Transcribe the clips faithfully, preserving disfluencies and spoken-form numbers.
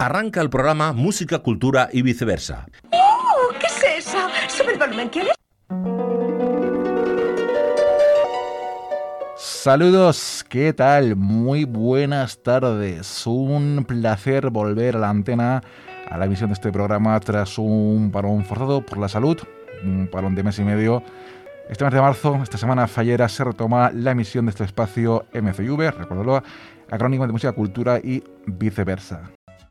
Arranca el programa Música, Cultura y Viceversa. ¡Oh! ¿Qué es eso? Sube el volumen, ¿quieres? Saludos, ¿qué tal? Muy buenas tardes. Un placer volver a la antena, a la emisión de este programa tras un parón forzado por la salud, un parón de mes y medio. Este mes de marzo, esta semana fallera, se retoma la emisión de este espacio M C V, recuérdalo, acrónimo de Música, Cultura y Viceversa.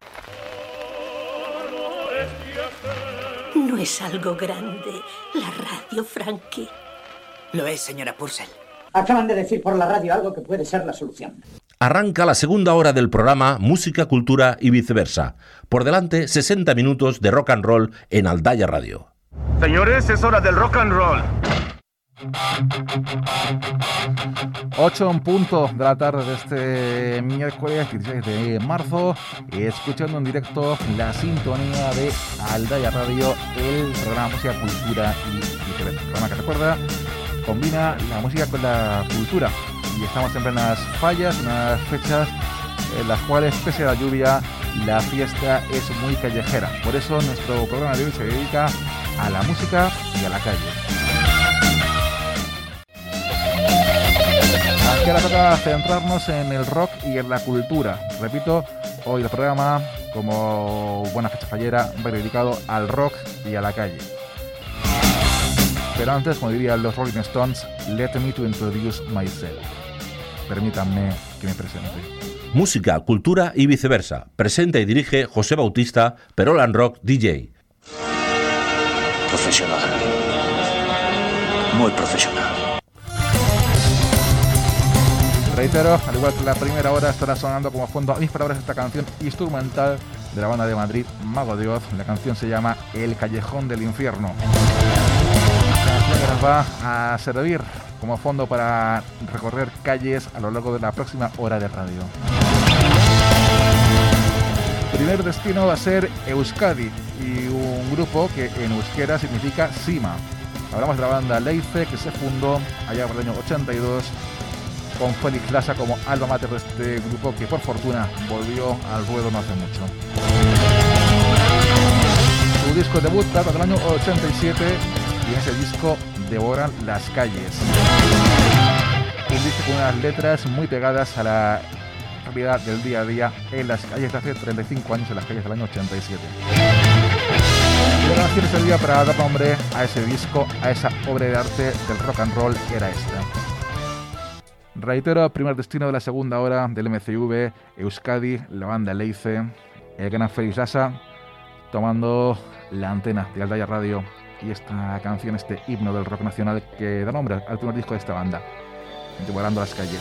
No es algo grande, la radio, Frankie. Lo es, señora Purcell. Acaban de decir por la radio algo que puede ser la solución. Arranca la segunda hora del programa Música, Cultura y Viceversa. Por delante, sesenta minutos de rock and roll en Aldaya Radio. Señores, es hora del rock and roll. ocho en punto de la tarde de este miércoles dieciséis de marzo, escuchando en directo la sintonía de Aldaya Radio, el programa Música, Cultura y Viceversa. El programa que recuerda, combina la música con la cultura, y estamos en plenas fallas, unas fechas en las cuales, pese a la lluvia, la fiesta es muy callejera. Por eso nuestro programa de hoy se dedica a la música y a la calle. Aquí ahora toca centrarnos en el rock y en la cultura. Repito, hoy el programa, como buena fecha fallera, va dedicado al rock y a la calle. Pero antes, como dirían los Rolling Stones, let me to introduce myself. Permítanme que me presente. Música, Cultura y Viceversa. Presenta y dirige José Bautista, Perolan Rock D J. Profesional. Muy profesional. Reitero, al igual que la primera hora, estará sonando como fondo a mis palabras esta canción instrumental de la banda de Madrid, Mago de Oz. La canción se llama El Callejón del Infierno. La canción que nos va a servir como fondo para recorrer calles a lo largo de la próxima hora de radio. El primer destino va a ser Euskadi y un grupo que en euskera significa cima. Hablamos de la banda Leife, que se fundó allá por el año ochenta y dos con Félix Lassa como alma mater de este grupo, que por fortuna volvió al ruedo no hace mucho. Su disco debut data del año ochenta y siete y en ese disco devoran las calles. Un disco con unas letras muy pegadas a la realidad del día a día en las calles de hace treinta y cinco años, en las calles del año ochenta y siete. Y la canción servía para dar nombre a ese disco, a esa obra de arte del rock and roll, era esta. Reitero, primer destino de la segunda hora del M C V, Euskadi, la banda Leife, el gran Félix Lassa, tomando la antena de Aldaya Radio, y esta canción, este himno del rock nacional que da nombre al primer disco de esta banda, Devorando las calles.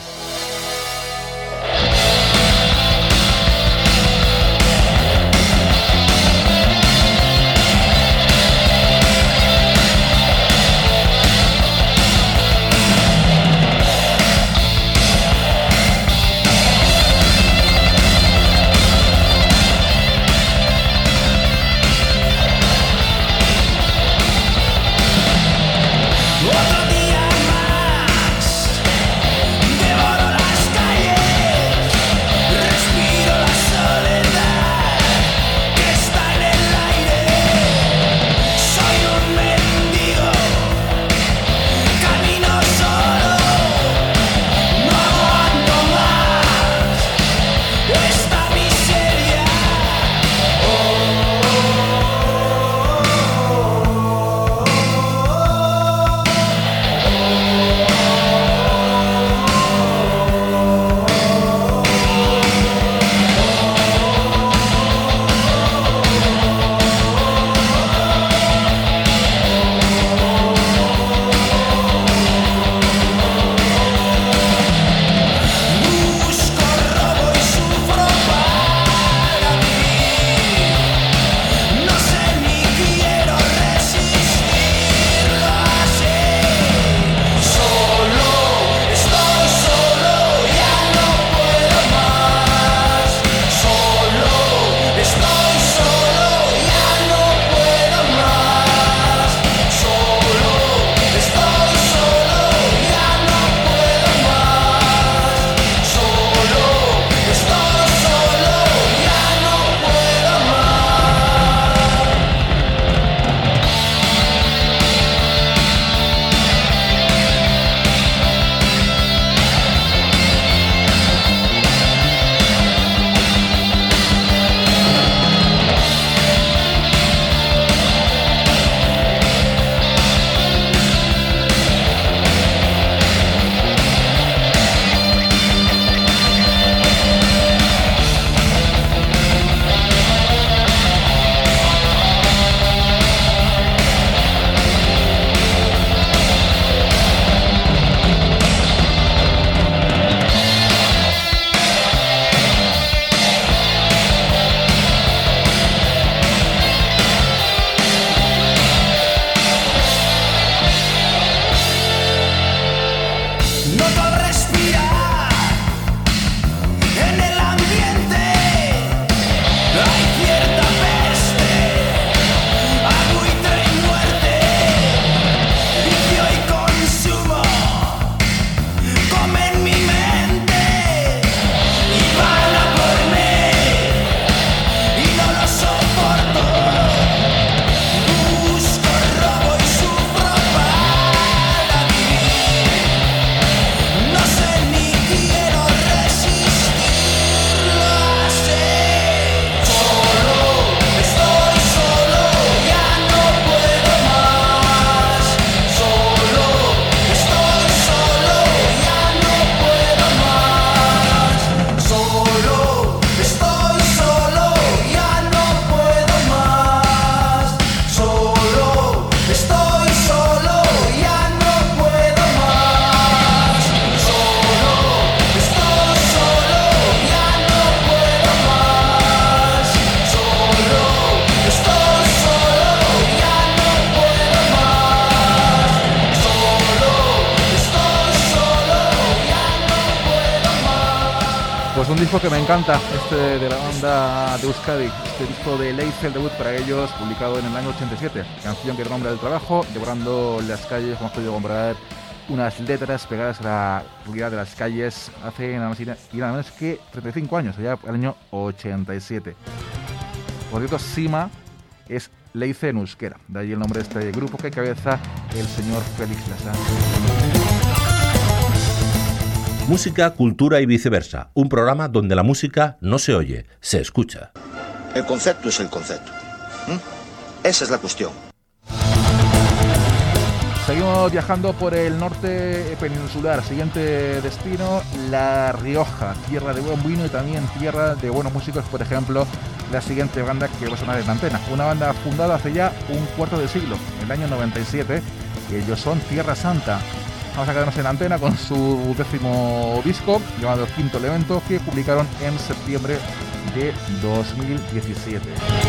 Otro día más, devoro disco que me encanta, este de la banda de Euskadi, este disco de Leice, el debut para ellos, publicado en el año ochenta y siete. Canción que nombra el trabajo, devorando las calles, como has podido comprar, unas letras pegadas a la realidad de las calles hace nada más y nada menos que treinta y cinco años, allá el año ochenta y siete. Por cierto, Sima es Leice en euskera, de ahí el nombre de este grupo que cabeza el señor Félix Lasán. Música, cultura y viceversa. Un programa donde la música no se oye, se escucha. El concepto es el concepto. ¿Mm? Esa es la cuestión. Seguimos viajando por el norte peninsular. Siguiente destino, La Rioja, tierra de buen vino y también tierra de buenos músicos. Por ejemplo, la siguiente banda que va a sonar en la antena. Una banda fundada hace ya un cuarto de siglo, en el año noventa y siete. Ellos son Tierra Santa. Vamos a quedarnos en la antena con su décimo disco, llamado Quinto Elemento, que publicaron en septiembre de dos mil diecisiete.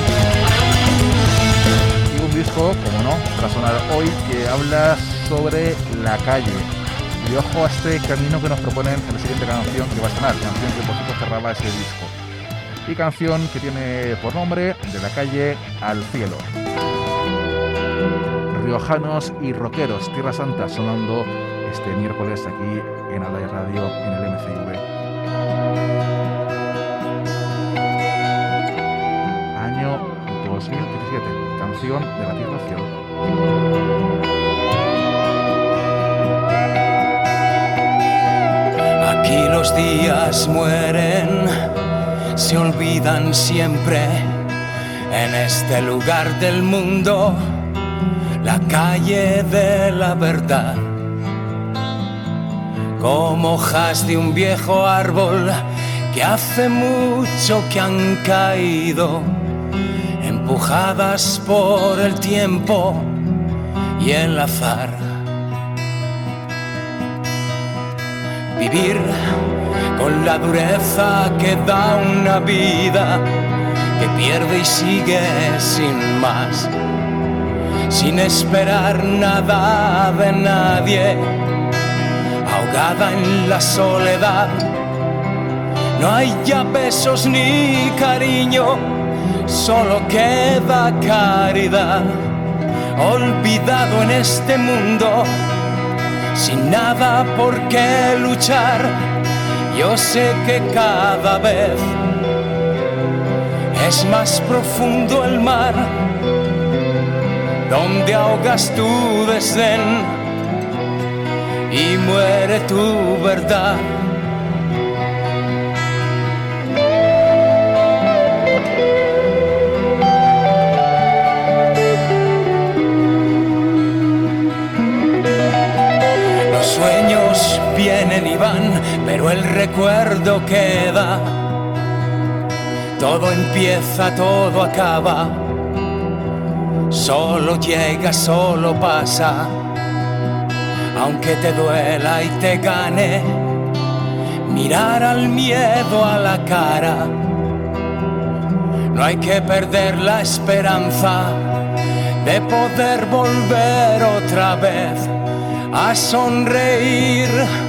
Y un disco, como no, para sonar hoy, que habla sobre la calle. Y ojo a este camino que nos proponen en la siguiente canción que va a sonar, canción que por cierto cerraba ese disco. Y canción que tiene por nombre De la calle al cielo. Riojanos y rockeros, Tierra Santa, sonando este miércoles aquí en Aldaya Radio, en el M C V. Año dos mil diecisiete, canción de la Tierra al cielo. Aquí los días mueren, se olvidan siempre. En este lugar del mundo, la calle de la verdad. Como hojas de un viejo árbol que hace mucho que han caído, empujadas por el tiempo y el azar. Vivir con la dureza que da una vida que pierde y sigue sin más, sin esperar nada de nadie, ahogada en la soledad. No hay ya besos ni cariño, solo queda caridad. Olvidado en este mundo, sin nada por qué luchar. Yo sé que cada vez es más profundo el mar, donde ahogas tu desdén y muere tu verdad. Los sueños vienen y van, pero el recuerdo queda. Todo empieza, todo acaba. Solo llega, solo pasa. Aunque te duela y te gane, mirar al miedo a la cara. No hay que perder la esperanza de poder volver otra vez a sonreír.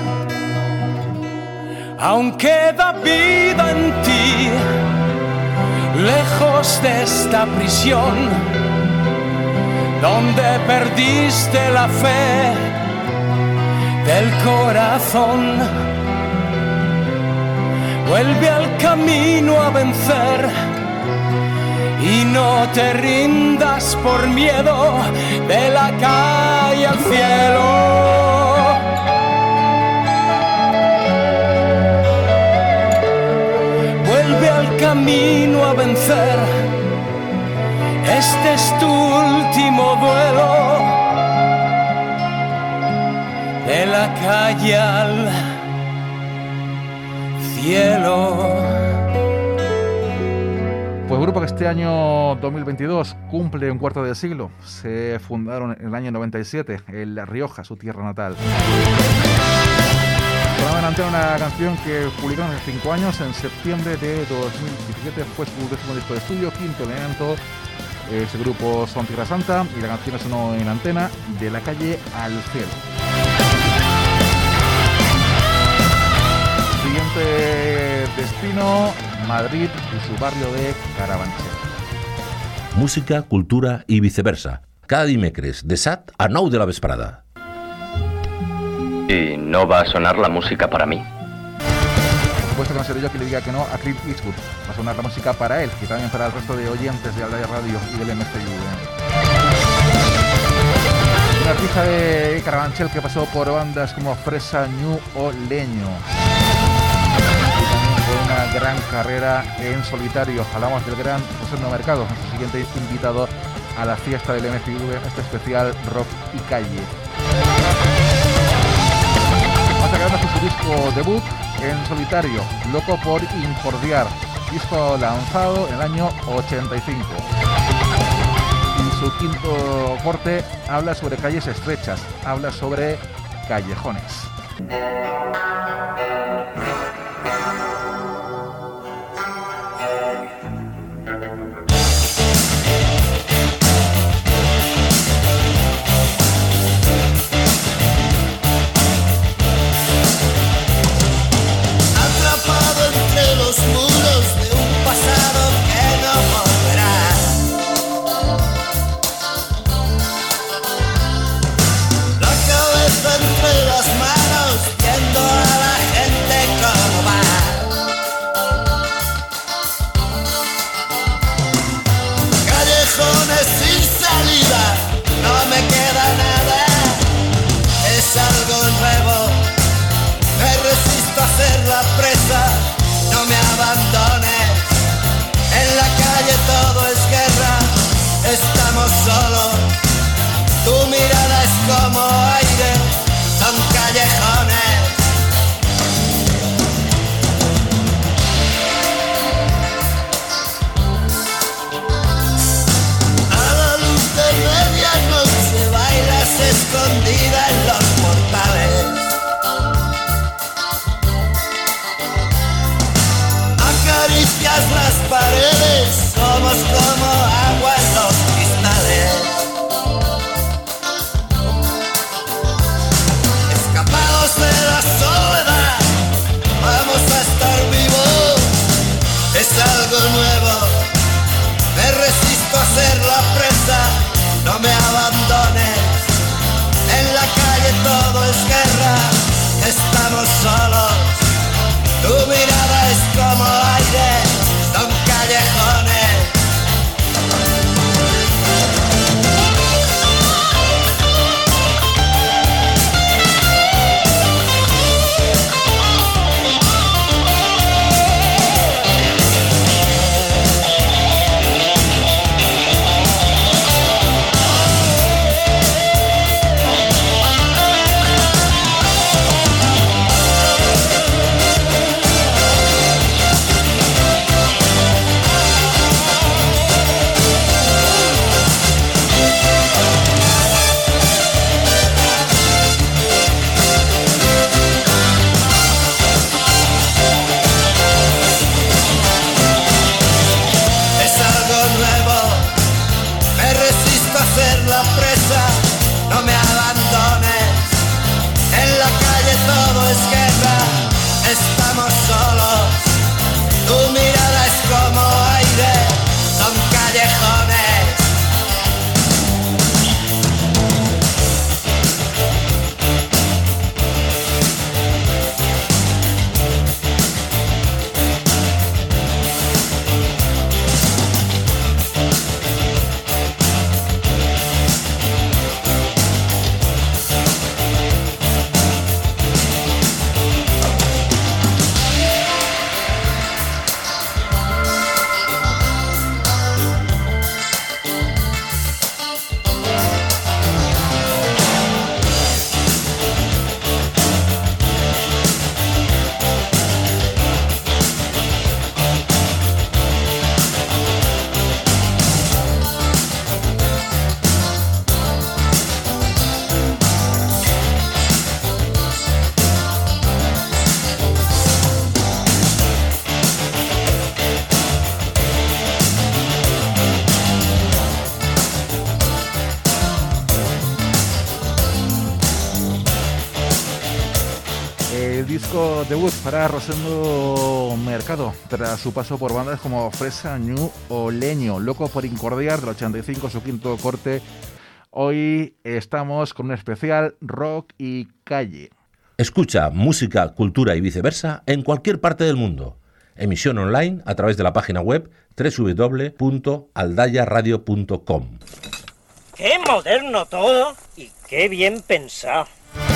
Aún queda vida en ti, lejos de esta prisión, donde perdiste la fe del corazón. Vuelve al camino a vencer y no te rindas por miedo, de la calle al cielo. Vuelve al camino a vencer, este es tu último duelo. De la calle al cielo. Pues grupo que este año dos mil veintidós cumple un cuarto de siglo. Se fundaron en el año noventa y siete en La Rioja, su tierra natal. Sonaban ante una canción que publicaron hace cinco años, en septiembre de dos mil diecisiete, fue su décimo disco de estudio, Quinto Elemento. Ese grupo son Tierra Santa y la canción sonó en antena, De la calle al cielo. Siguiente Destino Madrid y su barrio de Carabanchel. Música, cultura i viceversa. Cada dimecres de set a nou de la vesprada. Y no va a sonar la música para mí. Por supuesto que no seré yo quien le diga que no a Clint Eastwood. Va a sonar la música para él y también para el resto de oyentes de Aldaya Radio y del M C U. Un artista de Carabanchel que pasó por bandas como Fresa, Ñu o Leño. Y también con una gran carrera en solitario. Hablamos del gran José No Mercado, nuestro siguiente invitado a la fiesta del M C U, este especial rock y calle. Va sacando su disco debut en solitario, Loco por Incordiar, disco lanzado en el año ochenta y cinco. Y su quinto corte habla sobre calles estrechas, habla sobre callejones. Estamos solos, tu mirada es como aire, son callejones. A la luz de medianoche bailas escondida en los portales. Acaricias las paredes, somos como agua en los cristales. Escapados de la soledad, vamos a estar vivos. Es algo nuevo, me resisto a ser la presa. No me abandones, en la calle todo es guerra. Estamos solos, tu mirada es como aire, son callejones. disco debut para Rosendo Mercado, tras su paso por bandas como Fresa, Ñu o Leño. Loco por Incordiar, del ochenta y cinco, su quinto corte. Hoy estamos con un especial rock y calle. Escucha música, cultura y viceversa en cualquier parte del mundo. Emisión online a través de la página web doble u doble u doble u punto aldaya radio punto com. ¡Qué moderno todo! Y qué bien pensado.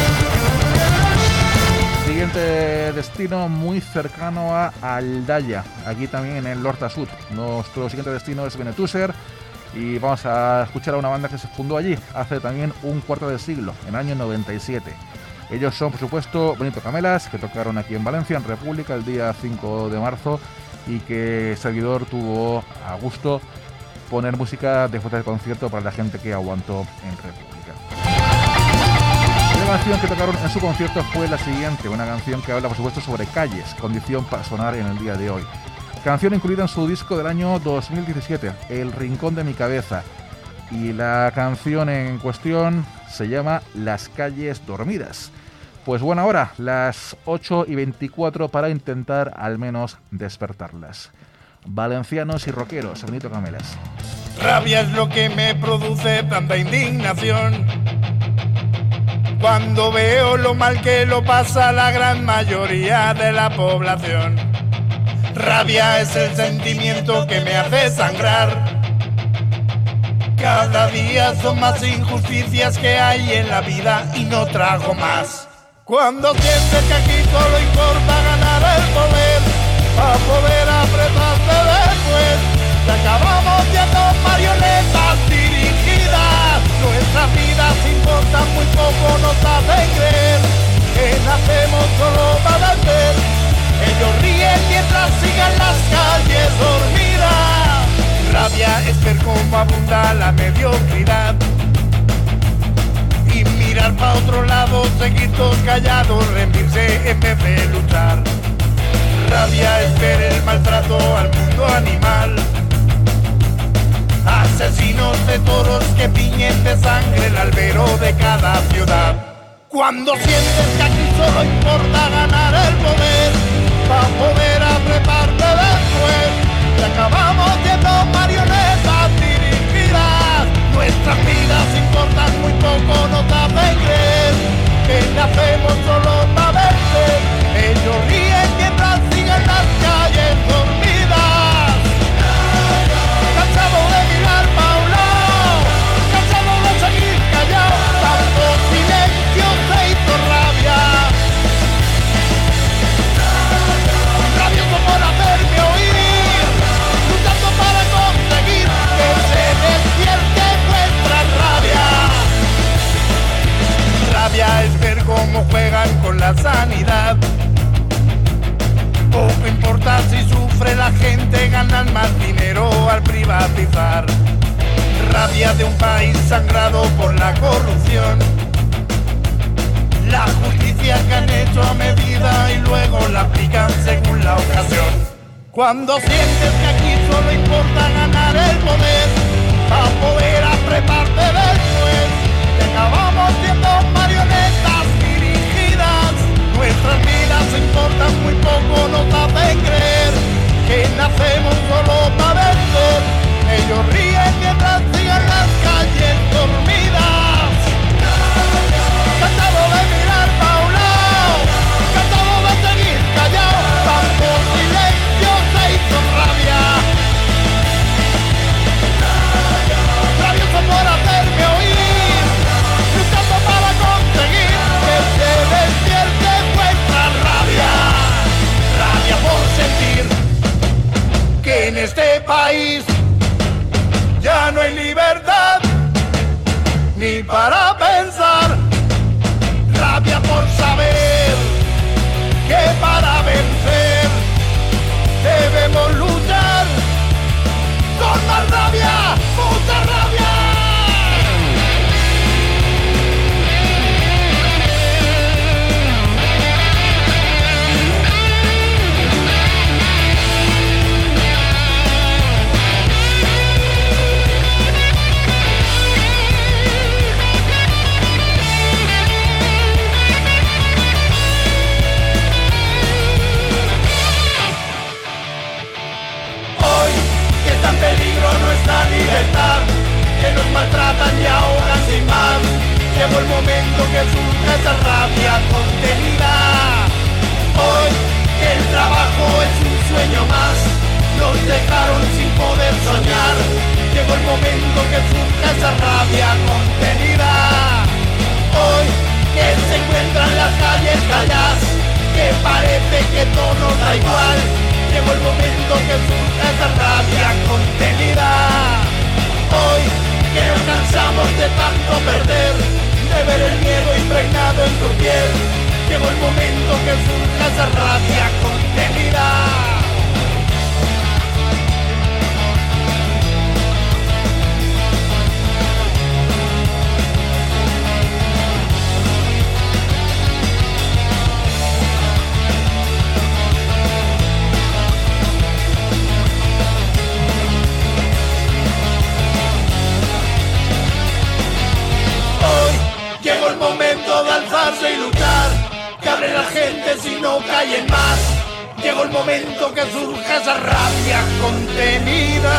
Siguiente destino muy cercano a Aldaya, aquí también en el Horta Sud. Nuestro siguiente destino es Benetúser y vamos a escuchar a una banda que se fundó allí hace también un cuarto de siglo, en el año noventa y siete. Ellos son, por supuesto, Benito Camelas, que tocaron aquí en Valencia, en República, el día cinco de marzo, y que Servidor tuvo a gusto poner música después del concierto para la gente que aguantó en República. La canción que tocaron en su concierto fue la siguiente, una canción que habla, por supuesto, sobre calles, condición para sonar en el día de hoy. Canción incluida en su disco del año dos mil diecisiete, El Rincón de mi Cabeza, y la canción en cuestión se llama Las Calles Dormidas. Pues buena hora, las ocho y veinticuatro, para intentar al menos despertarlas. Valencianos y rockeros, Benito Camelas. Rabia es lo que me produce tanta indignación cuando veo lo mal que lo pasa la gran mayoría de la población. Rabia es el sentimiento que me hace sangrar. Cada día son más injusticias que hay en la vida y no trago más. Cuando sientes que aquí solo importa ganar el poder, para poder apretarte después, te acabamos siendo marionetas dirigidas. Nuestras vidas importan muy poco, nos hacen creer que nacemos solo para vencer. Ellos ríen mientras sigan las calles dormidas. Rabia es ver cómo abunda la mediocridad y mirar para otro lado, seguir todos callados, rendirse en vez de luchar. Rabia es ver el maltrato al mundo animal, asesinos de toros que tiñen de sangre el albero de cada ciudad. Cuando sientes que aquí solo importa ganar el poder, para poder apretarte después, te acabamos siendo marionetas dirigidas. Nuestras vidas importan muy poco, nos hacen creer que nacemos solo para vencer. Ellos ríen mientras sigan las calles dormidas. Cansado de mirar pa' un lado, cansado de seguir callado, tanto silencio se hizo rabia. Rabioso por hacerme oír, luchando para conseguir que se despierte nuestra rabia. Rabia es ver cómo juegan con la sanidad. Poco importa si sufre la gente, ganan más dinero al privatizar. Rabia de un país sangrado por la corrupción, la justicia que han hecho a medida y luego la aplican según la ocasión. Cuando sientes que aquí solo importa ganar el poder, para poder apretarte después, te acabamos siendo marionetas dirigidas. Nuestras vidas importan muy poco, nos hacen creer que nacemos solo para vencer. Ellos ríen mientras sigan las calles dormidas. Cansado de mirar pa' un lado, cansado de seguir callado, tanto silencio se hizo rabia. Rabioso por hacerme oír, luchando para conseguir que se despierte vuestra rabia. Rabia por sentir que en este país ya no hay libertad ni para pensar. Rabia por saber que para vencer debemos luchar con más rabia, mucha rabia. tratan y ahogan sin más. Llegó el momento que surja esa rabia contenida. Hoy el trabajo es un sueño más, nos dejaron sin poder soñar. Llegó el momento que surja esa rabia contenida. Hoy que se encuentran las calles calladas, que parece que todo nos da igual. Llegó el momento que surja esa rabia contenida. Hoy que nos cansamos de tanto perder, de ver el miedo impregnado en tu piel. Llegó el momento que surja esa rabia contenida. Llegó el momento de alzarse y luchar, que hable la gente si no callen más. Llegó el momento que surja esa rabia contenida.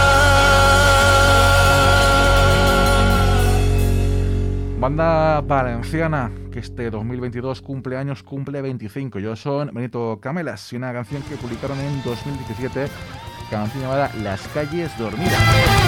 Banda valenciana que este dos mil veintidós cumple años, cumple veinticinco. Ellos son Benito Camelas y una canción que publicaron en dos mil diecisiete, canción llamada Las calles dormidas.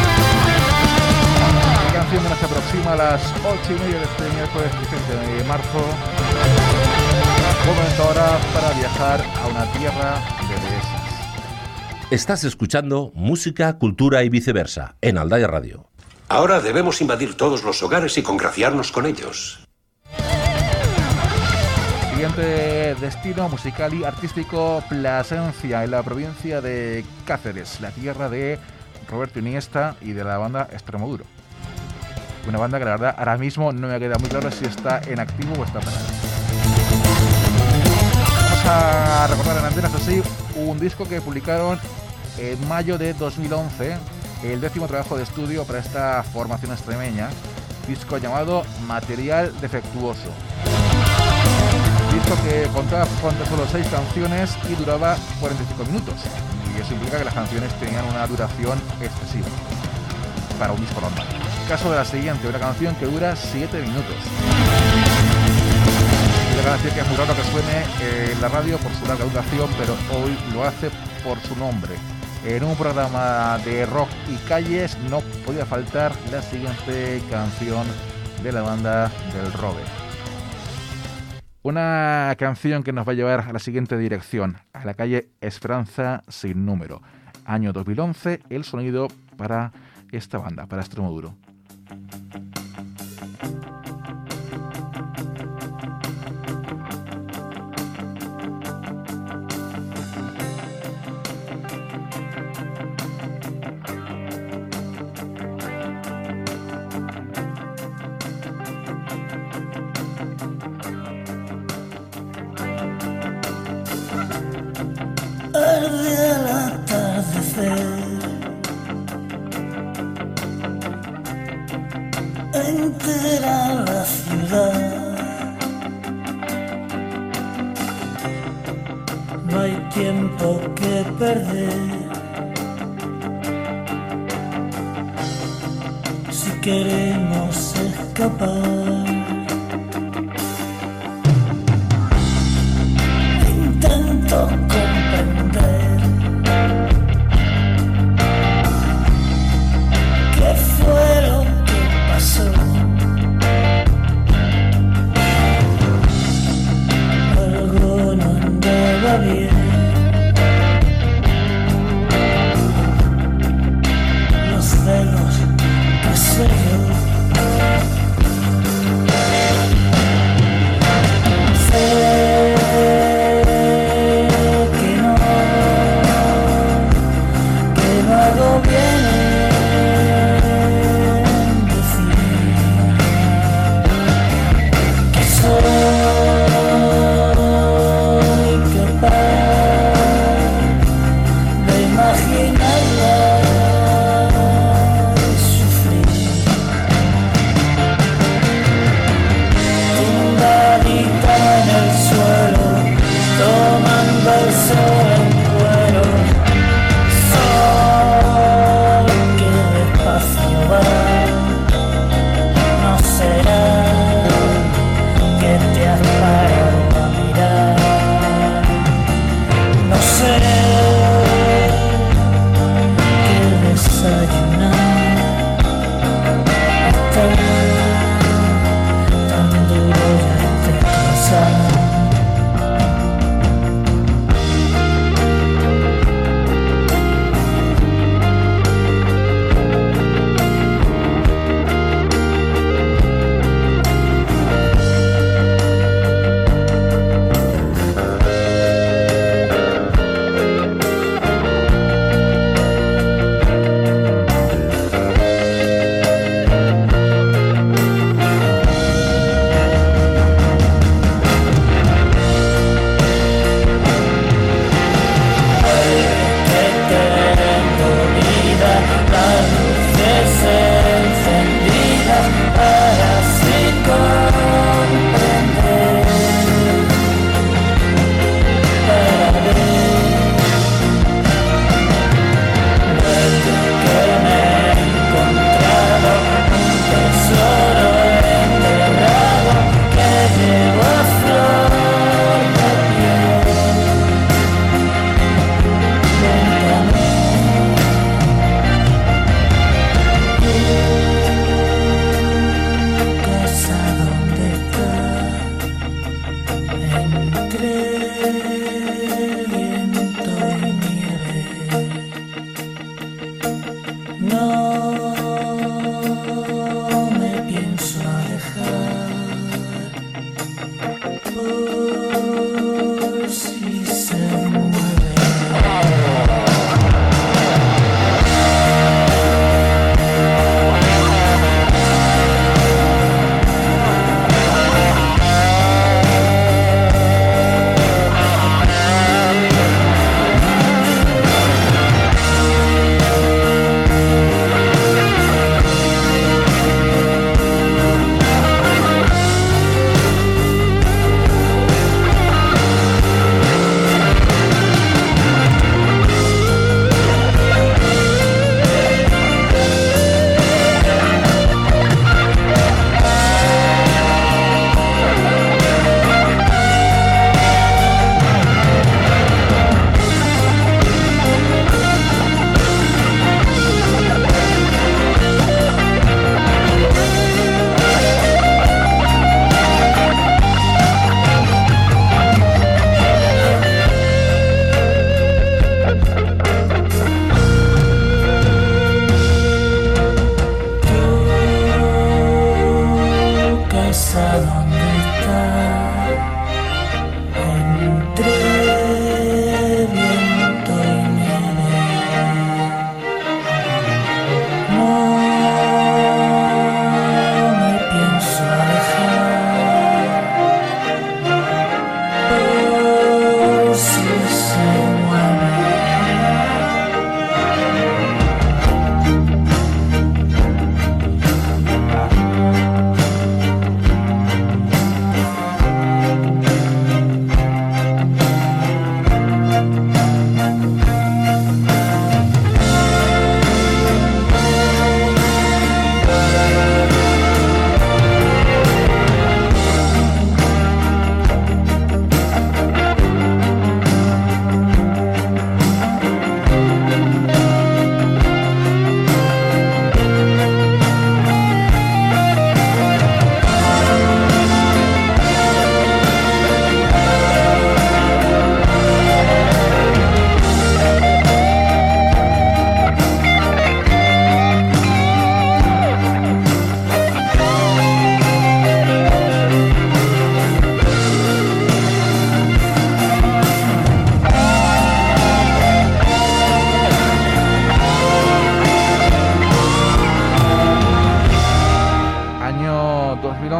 La canción se aproxima a las ocho y media de este miércoles diecisiete de marzo. Momento ahora para viajar a una tierra de dehesas. Estás escuchando Música, Cultura y Viceversa en Aldaya Radio. Ahora debemos invadir todos los hogares y congraciarnos con ellos. Siguiente destino musical y artístico, Plasencia, en la provincia de Cáceres, la tierra de Roberto Iniesta y de la banda Extremoduro. Una banda que la verdad ahora mismo no me queda muy claro si está en activo o está parada. Vamos a recordar en antenas así un disco que publicaron en mayo de dos mil once, el décimo trabajo de estudio para esta formación extremeña, disco llamado Material Defectuoso. Disco que contaba con solo seis canciones y duraba cuarenta y cinco minutos, y eso implica que las canciones tenían una duración excesiva para un disco normal. Caso de la siguiente, una canción que dura siete minutos. Una canción que es muy raro que suene en la radio por su larga duración, pero hoy lo hace por su nombre. En un programa de rock y calles no podía faltar la siguiente canción de la banda del Robe. Una canción que nos va a llevar a la siguiente dirección, a la calle Esperanza sin número. Año dos mil once, el sonido para esta banda, para Extremoduro. Arde al atardecer, entera la ciudad. No hay tiempo que perder. Si queremos escapar, intento comprender qué fue lo que pasó. Algo no andaba bien. Los celos, qué sé yo.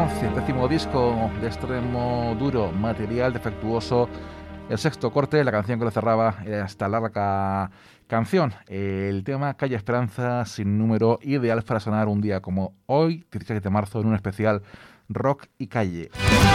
once, el décimo disco de extremo duro, Material Defectuoso, el sexto corte, la canción que lo cerraba esta larga canción, el tema Calle Esperanza sin número, ideal para sonar un día como hoy, diecisiete de marzo, en un especial rock y calle.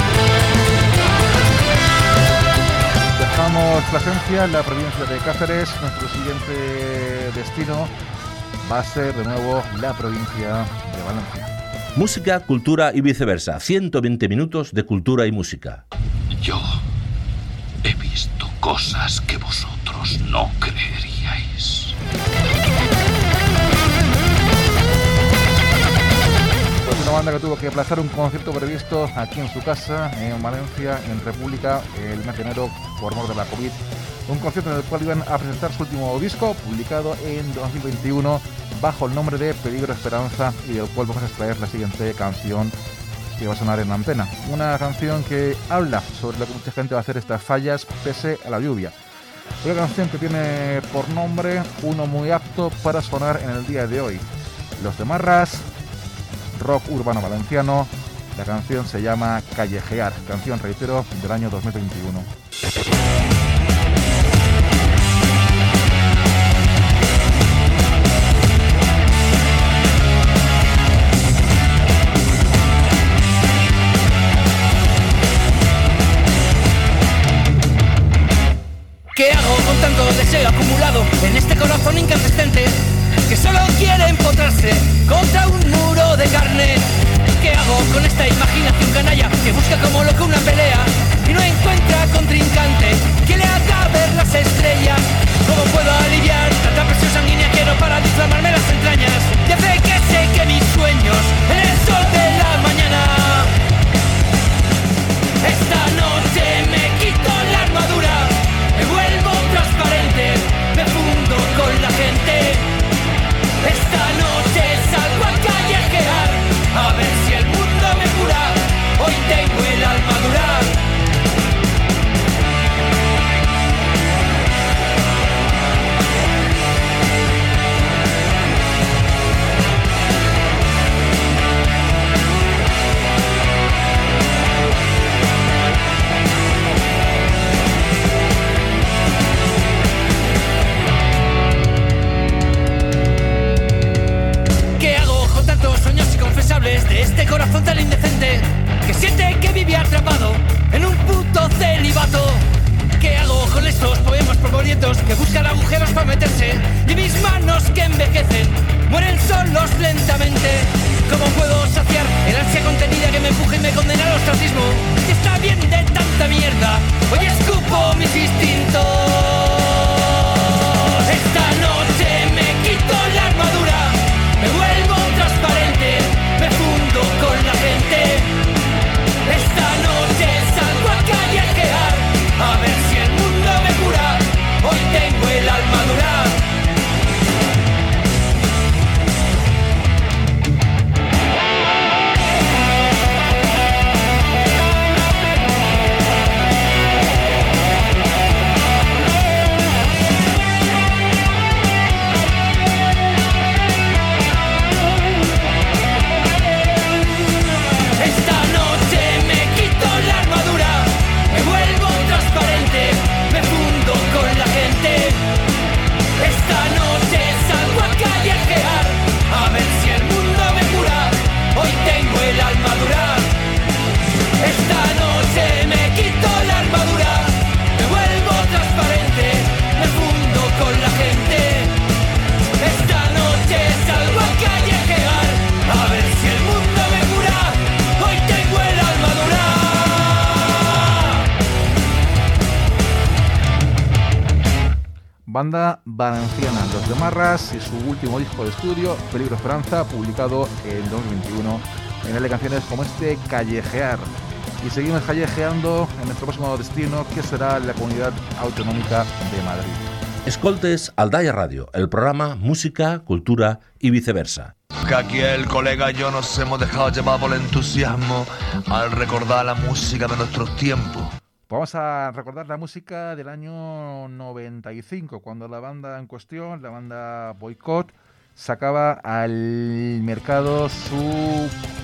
Dejamos Plasencia, la provincia de Cáceres. Nuestro siguiente destino va a ser de nuevo la provincia de Valencia. Música, cultura y viceversa. ciento veinte minutos de cultura y música. Yo he visto cosas que vosotros no creeríais. Una banda que tuvo que aplazar un concierto previsto aquí en su casa, en Valencia, en República, el mes de enero, por mor de la COVID. Un concierto en el cual iban a presentar su último disco, publicado en dos mil veintiuno, bajo el nombre de Peligro Esperanza, y del cual vamos a extraer la siguiente canción que va a sonar en la antena. Una canción que habla sobre lo que mucha gente va a hacer estas fallas pese a la lluvia. Una canción que tiene por nombre uno muy apto para sonar en el día de hoy. Los de Marras, rock urbano valenciano. La canción se llama Callejear, canción, reitero, del año dos mil veintiuno. ¿Qué hago con tanto deseo acumulado en este corazón incandescente que solo quiere empotrarse contra un muro de carne? ¿Qué hago con esta imaginación canalla que busca como loco una pelea y no encuentra contrincante que le haga ver las estrellas? ¿Cómo puedo aliviar tanta presión sanguínea que no para de inflamarme las entrañas y hace que seque mis sueños en el sol de la mañana? Esta noche me quito la armadura, me vuelvo transparente, me fundo con la gente. Esta noche salgo a callejear, a ver si el mundo me cura, hoy tengo el alma dura. De este corazón tan indecente que siente que vive atrapado en un puto celibato. ¿Qué hago con estos poemas polvorientos que buscan agujeros para meterse y mis manos que envejecen mueren solos lentamente? ¿Cómo puedo saciar el ansia contenida que me empuja y me condena al ostracismo? Que está bien de tanta mierda, hoy escupo mis instintos. Esta noche me quito la armadura, me vuelvo transparente, me fundo con la gente. Esta noche salgo a callejear, a ver si el mundo me cura, hoy tengo el alma dura. Banda valenciana, Los de Marras, y su último disco de estudio, Peligro Esperanza, publicado en dos mil veintiuno. En él hay canciones como este, Callejear. Y seguimos callejeando en nuestro próximo destino, que será la Comunidad Autonómica de Madrid. Escoltes Aldaya Radio, el programa Música, Cultura y Viceversa. Que aquí el colega y yo nos hemos dejado llevar por el entusiasmo al recordar la música de nuestros tiempos. Vamos a recordar la música del año noventa y cinco, cuando la banda en cuestión, la banda Boicot, sacaba al mercado su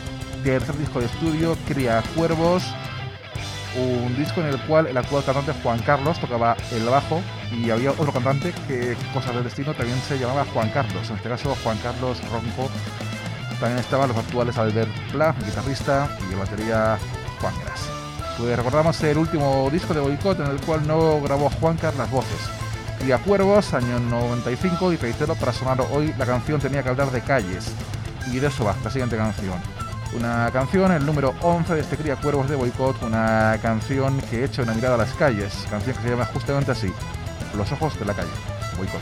tercer disco de estudio, Cría Cuervos, un disco en el cual el actual cantante Juan Carlos tocaba el bajo y había otro cantante que, cosas del destino, también se llamaba Juan Carlos, en este caso Juan Carlos Ronco. También estaban los actuales Albert Pla, el guitarrista, y el batería Juan Gras. Pues recordamos el último disco de Boicot en el cual no grabó Juan Carlos las voces. Cría Cuervos, año noventa y cinco, y reitero, para sonar hoy la canción tenía que hablar de calles. Y de eso va la siguiente canción. Una canción, el número once de este Cría Cuervos de Boicot, una canción que echa una mirada a las calles, canción que se llama justamente así, Los ojos de la calle, Boicot.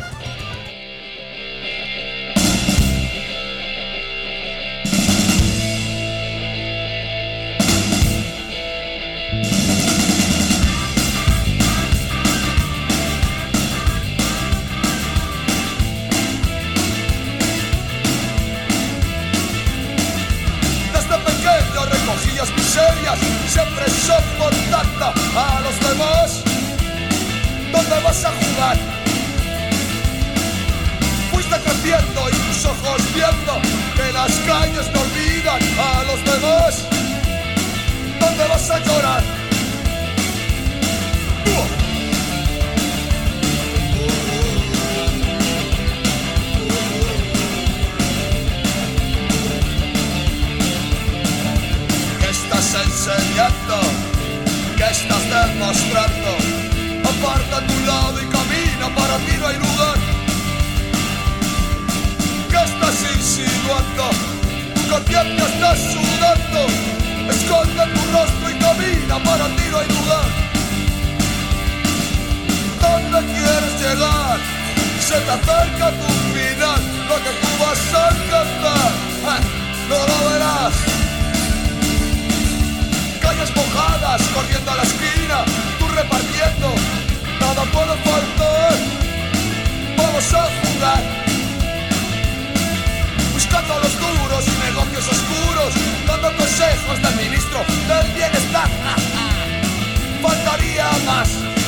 Siempre soportando a los demás. ¿Dónde vas a jugar? Fuiste creciendo y tus ojos viendo que las calles no olvidan a los demás. ¿Dónde vas a llorar? ¡Uh! Enseñando, que estás demostrando. Aparta a tu lado y camina, para ti no hay lugar. ¿Qué estás insinuando? Tu conciencia está sudando. Esconde tu rostro y camina, para ti no hay lugar. ¿Dónde quieres llegar? Se te acerca tu final, lo que tú vas a alcanzar, ¡eh! No lo verás. Calles mojadas, corriendo a la esquina, tú repartiendo, nada puede faltar. Vamos a jugar, buscando a los duros y negocios oscuros, dando consejos del ministro del bienestar. Faltaría más.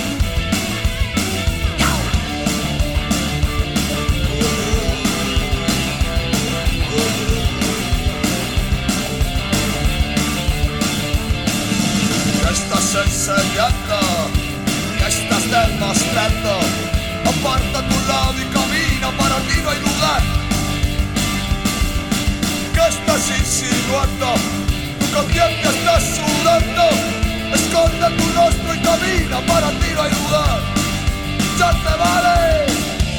Estás enseñando, que estás demostrando. Aparta a tu lado y camina, para ti no hay lugar. ¿Qué estás insinuando? Tu conciencia está sudando. Esconde tu rostro y camina, para ti no hay lugar. ¡Ya te vale!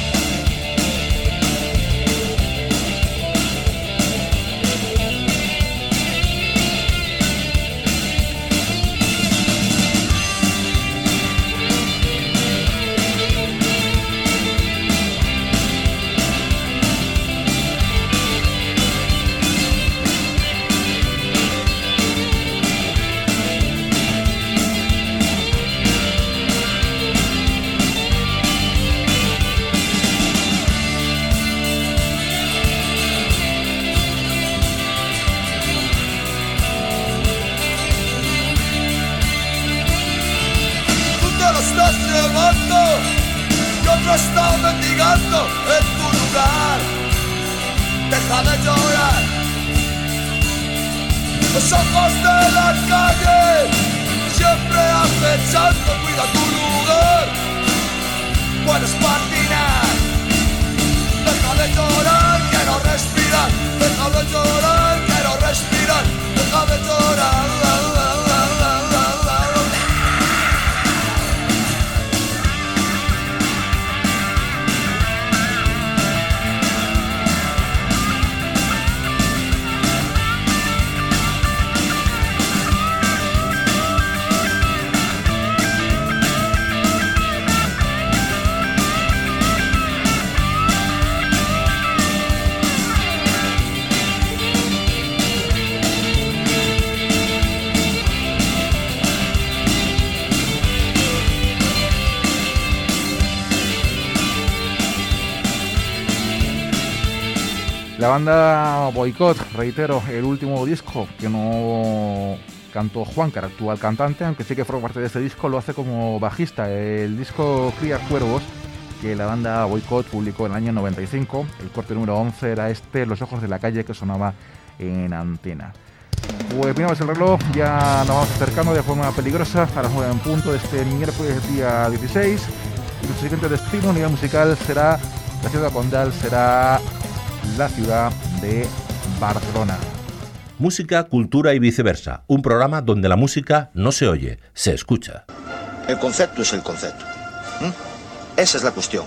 Y otro está mendigando en tu lugar. Deja de llorar. Los ojos de la calle siempre acechando, cuida tu lugar. Puedes patinar. Deja de llorar, quiero respirar. Deja de llorar, quiero respirar. Deja de llorar. La, la, la, la, la, la. La banda Boicot, reitero, el último disco que no cantó Juancar, actual cantante, aunque sí que forma parte de este disco, lo hace como bajista. El disco Cría Cuervos, que la banda Boicot publicó en el año noventa y cinco, el corte número once era este, Los ojos de la calle, que sonaba en antena. Pues miramos el reloj, ya nos vamos acercando de forma peligrosa a las nueve en punto de este miércoles día dieciséis. Y nuestro siguiente destino a nivel musical será la ciudad condal, será la ciudad de Barcelona. Música, cultura y viceversa. Un programa donde la música no se oye, se escucha. El concepto es el concepto. ¿Mm? Esa es la cuestión.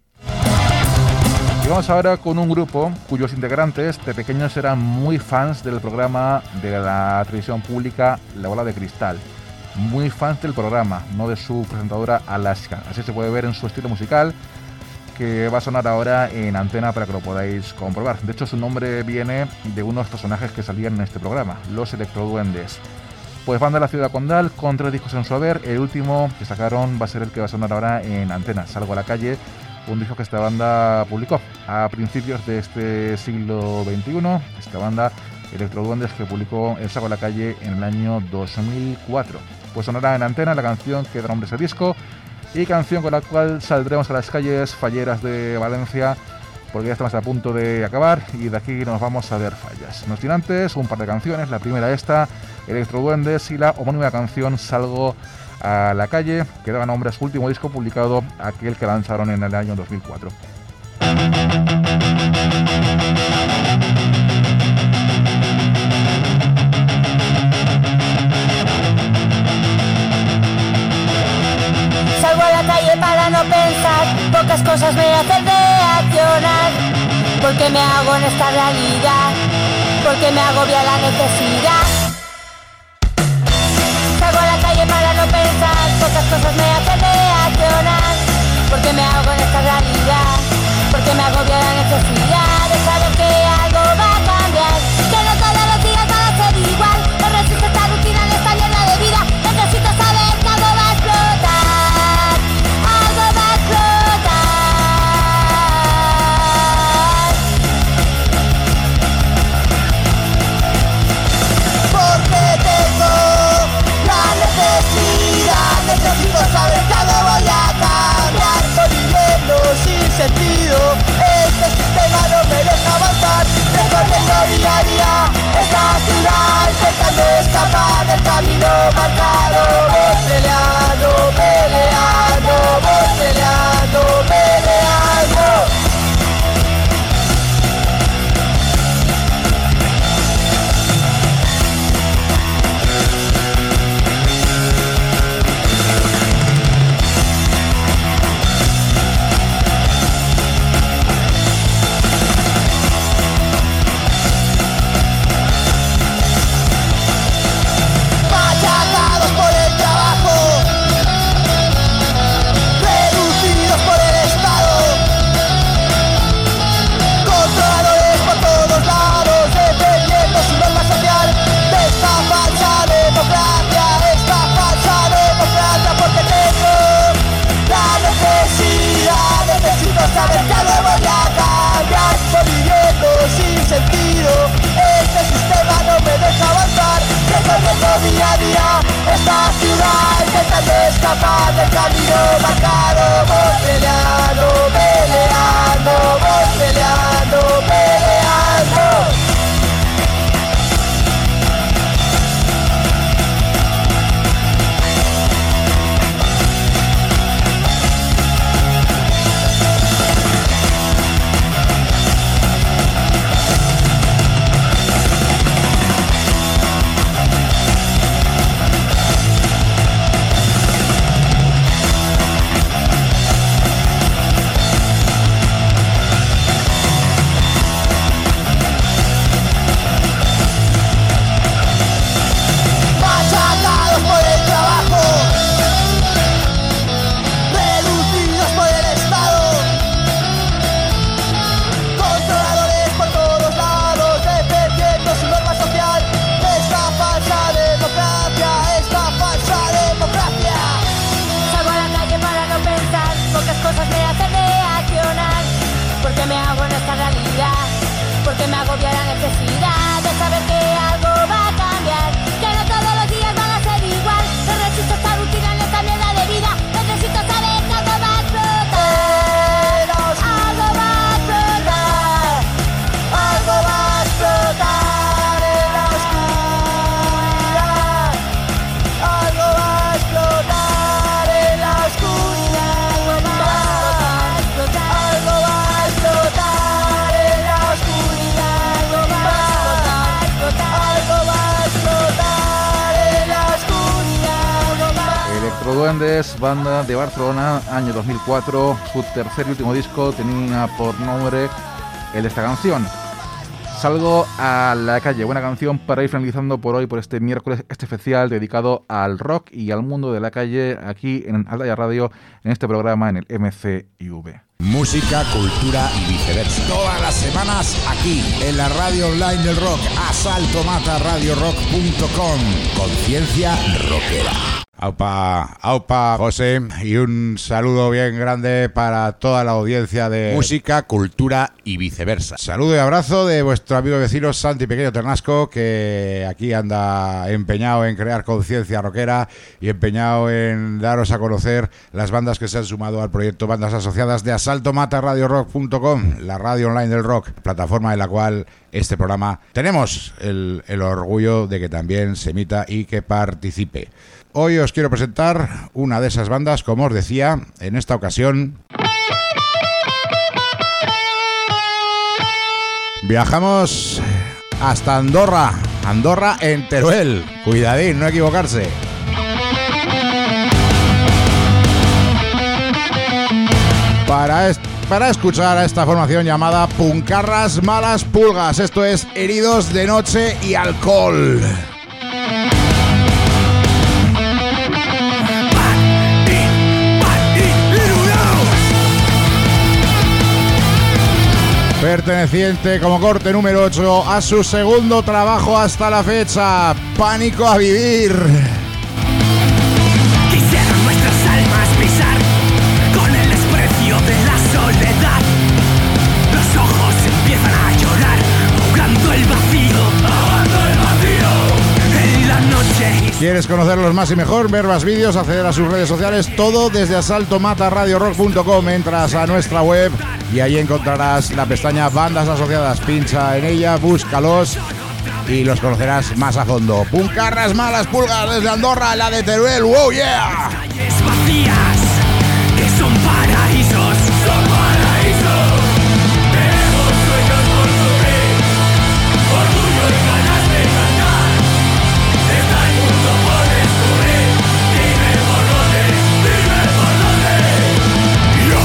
Y vamos ahora con un grupo cuyos integrantes de pequeños eran muy fans del programa de la televisión pública La Bola de Cristal. Muy fans del programa, no de su presentadora Alaska. Así se puede ver en su estilo musical, que va a sonar ahora en antena para que lo podáis comprobar. De hecho, su nombre viene de unos personajes que salían en este programa, los Electroduendes. Pues van de la ciudad condal con tres discos en su haber. El último que sacaron va a ser el que va a sonar ahora en antena, Salgo a la calle, un disco que esta banda publicó a principios de este siglo veintiuno. Esta banda Electroduendes que publicó el Salgo a la calle en el año dos mil cuatro. Pues sonará en antena la canción que da nombre a ese disco y canción con la cual saldremos a las calles falleras de Valencia, porque ya estamos a punto de acabar y de aquí nos vamos a ver fallas. No sin antes, un par de canciones, la primera esta, Electroduendes, y la homónima canción Salgo a la calle, que daba nombre a su último disco publicado, aquel que lanzaron en el año dos mil cuatro. Salgo a la calle para no pensar, pocas cosas me hacen reaccionar. Porque me hago en esta realidad, porque me agobia la necesidad. Salgo a la calle para no pensar, pocas cosas me hacen reaccionar. Porque me hago en esta realidad, porque me agobia la necesidad de saber que algo va a cambiar, que no todos los días van a ser igual. No resisto esta rutina, no está llena de vida. Necesito saber que algo va a explotar, algo va a explotar. Porque tengo la necesidad, necesito saber que algo voy a cambiar. Estoy viviendo sin sentido, este sistema no me deja avanzar. Recorriendo día a día esta ciudad, intentando escapar del camino marcado. Voy peleando, peleando, voy peleando, peleando. Machacados por el trabajo, reducidos por el Estado, controladores por todos lados, defendiendo su norma social de esta falsa democracia, esta falsa democracia. Porque tengo la necesidad, necesito saber que algo voy a cambiar. Voy viviendo sin sentido, este sistema no me deja avanzar. Recorriendo día a día esta ciudad, intentando escapar del camino marcado. Voy peleando, peleando, voy peleando, peleando. Duendes, banda de Barcelona, año dos mil cuatro. Su tercer y último disco tenía por nombre el de esta canción. Salgo a la calle, buena canción para ir finalizando por hoy, por este miércoles, este especial dedicado al rock y al mundo de la calle, aquí en Aldaya Radio, en este programa en el M C I V. Música, cultura y viceversa. Todas las semanas aquí, en la radio online del rock, asalto mata radio rock punto com. Conciencia rockera. Aupa, aupa, José, y un saludo bien grande para toda la audiencia de Música, cultura y viceversa. Saludo y abrazo de vuestro amigo y vecino Santi Pequeño Ternasco, que aquí anda empeñado en crear conciencia rockera y empeñado en daros a conocer las bandas que se han sumado al proyecto Bandas Asociadas de asalto mata radio rock punto com, la radio online del rock, plataforma en la cual este programa tenemos el, el orgullo de que también se emita y que participe. Hoy os quiero presentar una de esas bandas, como os decía, en esta ocasión viajamos hasta Andorra, Andorra en Teruel, cuidadín, no equivocarse. Para, est- para escuchar a esta formación llamada Puncarras Malas Pulgas, esto es Heridos de Noche y Alcohol. Perteneciente como corte número ocho a su segundo trabajo hasta la fecha, Pánico a Vivir. Quisieron nuestras almas pisar con el desprecio de la soledad. Los ojos empiezan a llorar, ahogando el vacío, ahogando el vacío en la noche. ¿Quieres conocerlos más y mejor? Ver más vídeos, acceder a sus redes sociales, todo desde asalto mata radio rock punto com. Entras a nuestra web y ahí encontrarás la pestaña Bandas Asociadas. Pincha en ella, búscalos y los conocerás más a fondo. Puncarras Malas Pulgas desde Andorra, la de Teruel. ¡Wow, yeah! Calles vacías que son paraísos, son paraísos. Tenemos sueños por cumplir, orgullo y ganas de cantar. Está el mundo por descubrir. Dime por dónde, dime por dónde. Yo.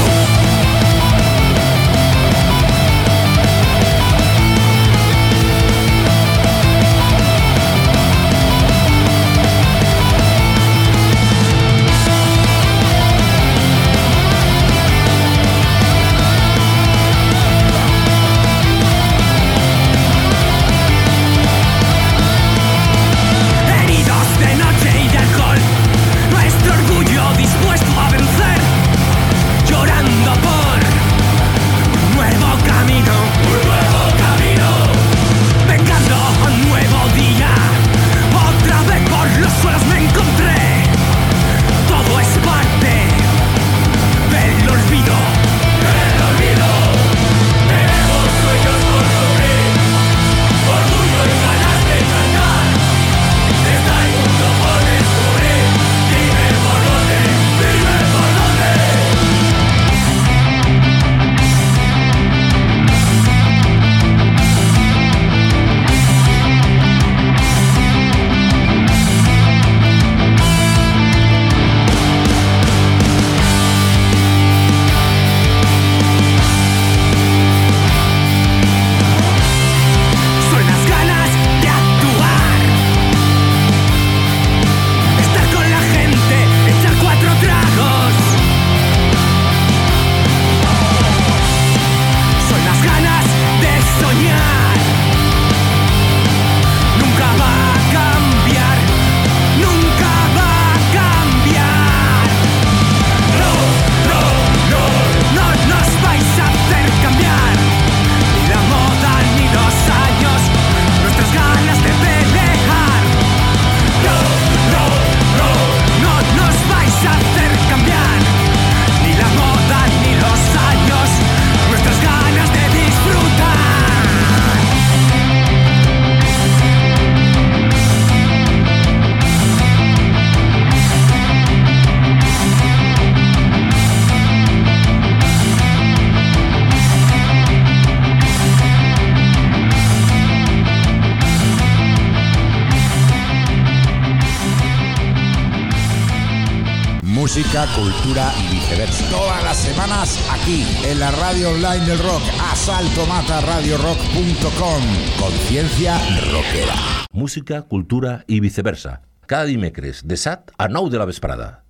Música, cultura y viceversa. Todas las semanas aquí, en la radio online del rock, a salto mata radio rock punto com. Conciencia rockera. Música, cultura i viceversa. Cada dimecres, de set a nou de la vesprada.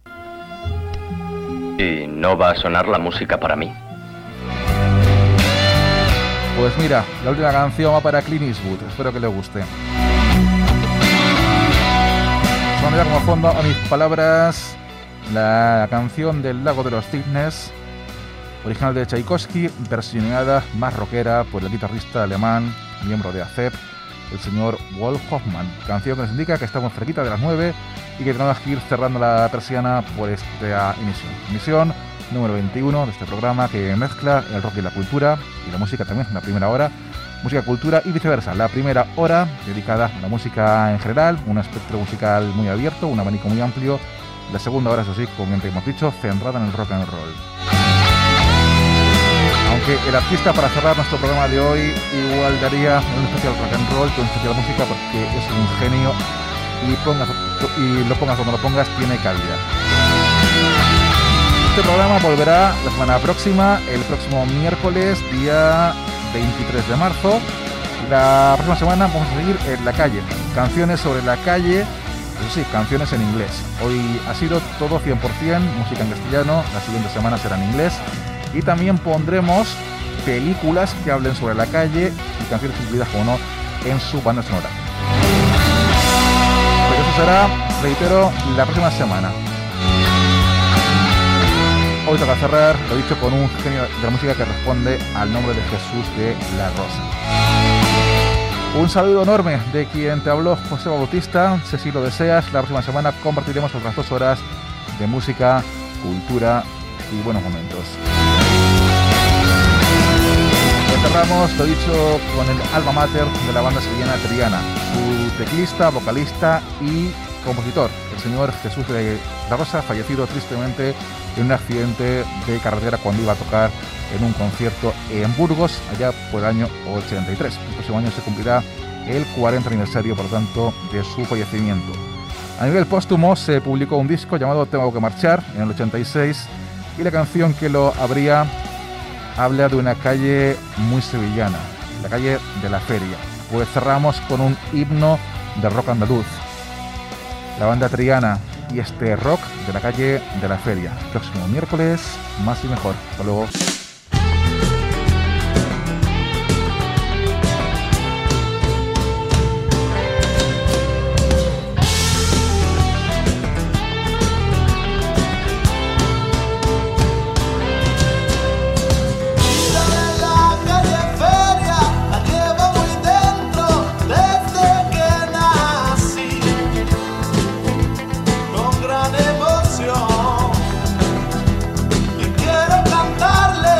¿Y no va a sonar la música para mí? Pues mira, la última canción va para Clint Eastwood. Espero que le guste. Sonará como fondo a mis palabras la canción del Lago de los Cisnes, original de Tchaikovsky, versionada más rockera por el guitarrista alemán, miembro de A C E P, el señor Wolf Hoffmann. Canción que nos indica que estamos cerquita de las nueve y que tenemos que ir cerrando la persiana por esta emisión. Emisión número veintiuno de este programa que mezcla el rock y la cultura, y la música también en la primera hora. Música, cultura y viceversa. La primera hora dedicada a la música en general, un espectro musical muy abierto, un abanico muy amplio. La segunda hora, eso sí, como bien hemos dicho, centrada en el rock and roll. Aunque el artista para cerrar nuestro programa de hoy igual daría un especial rock and roll que un especial música, porque es un genio y, pongas, y lo pongas donde lo pongas, tiene calidad. Este programa volverá la semana próxima, el próximo miércoles, día veintitrés de marzo. La próxima semana vamos a seguir en la calle. Canciones sobre la calle, eso sí, canciones en inglés. Hoy ha sido todo cien por ciento música en castellano, la siguiente semana será en inglés. Y también pondremos películas que hablen sobre la calle y canciones incluidas, como no, en su banda sonora. Pero eso será, reitero, la próxima semana. Hoy toca cerrar, lo dicho, con un genio de la música que responde al nombre de Jesús de la Rosa. Un saludo enorme de quien te habló, José Bautista. Si así lo deseas, la próxima semana compartiremos otras dos horas de música, cultura y buenos momentos. Cerramos, lo dicho, con el alma mater de la banda sevillana Triana, su teclista, vocalista y compositor, el señor Jesús de la Rosa, fallecido tristemente en un accidente de carretera cuando iba a tocar en un concierto en Burgos, allá por el año ochenta y tres. El próximo año se cumplirá el cuarenta aniversario, por lo tanto, de su fallecimiento. A nivel póstumo se publicó un disco llamado Tengo que marchar, en el ochenta y seis, y la canción que lo abría habla de una calle muy sevillana, la calle de la Feria. Pues cerramos con un himno de rock andaluz, la banda Triana y este rock de la calle de la Feria. Próximo miércoles, más y mejor. Hasta luego. Darle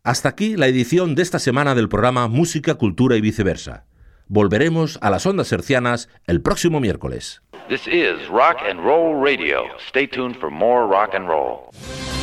Hasta aquí la edición de esta semana del programa Música, Cultura y Viceversa. Volveremos a las ondas hercianas el próximo miércoles. This is Rock and Roll Radio. Stay tuned for more rock and roll.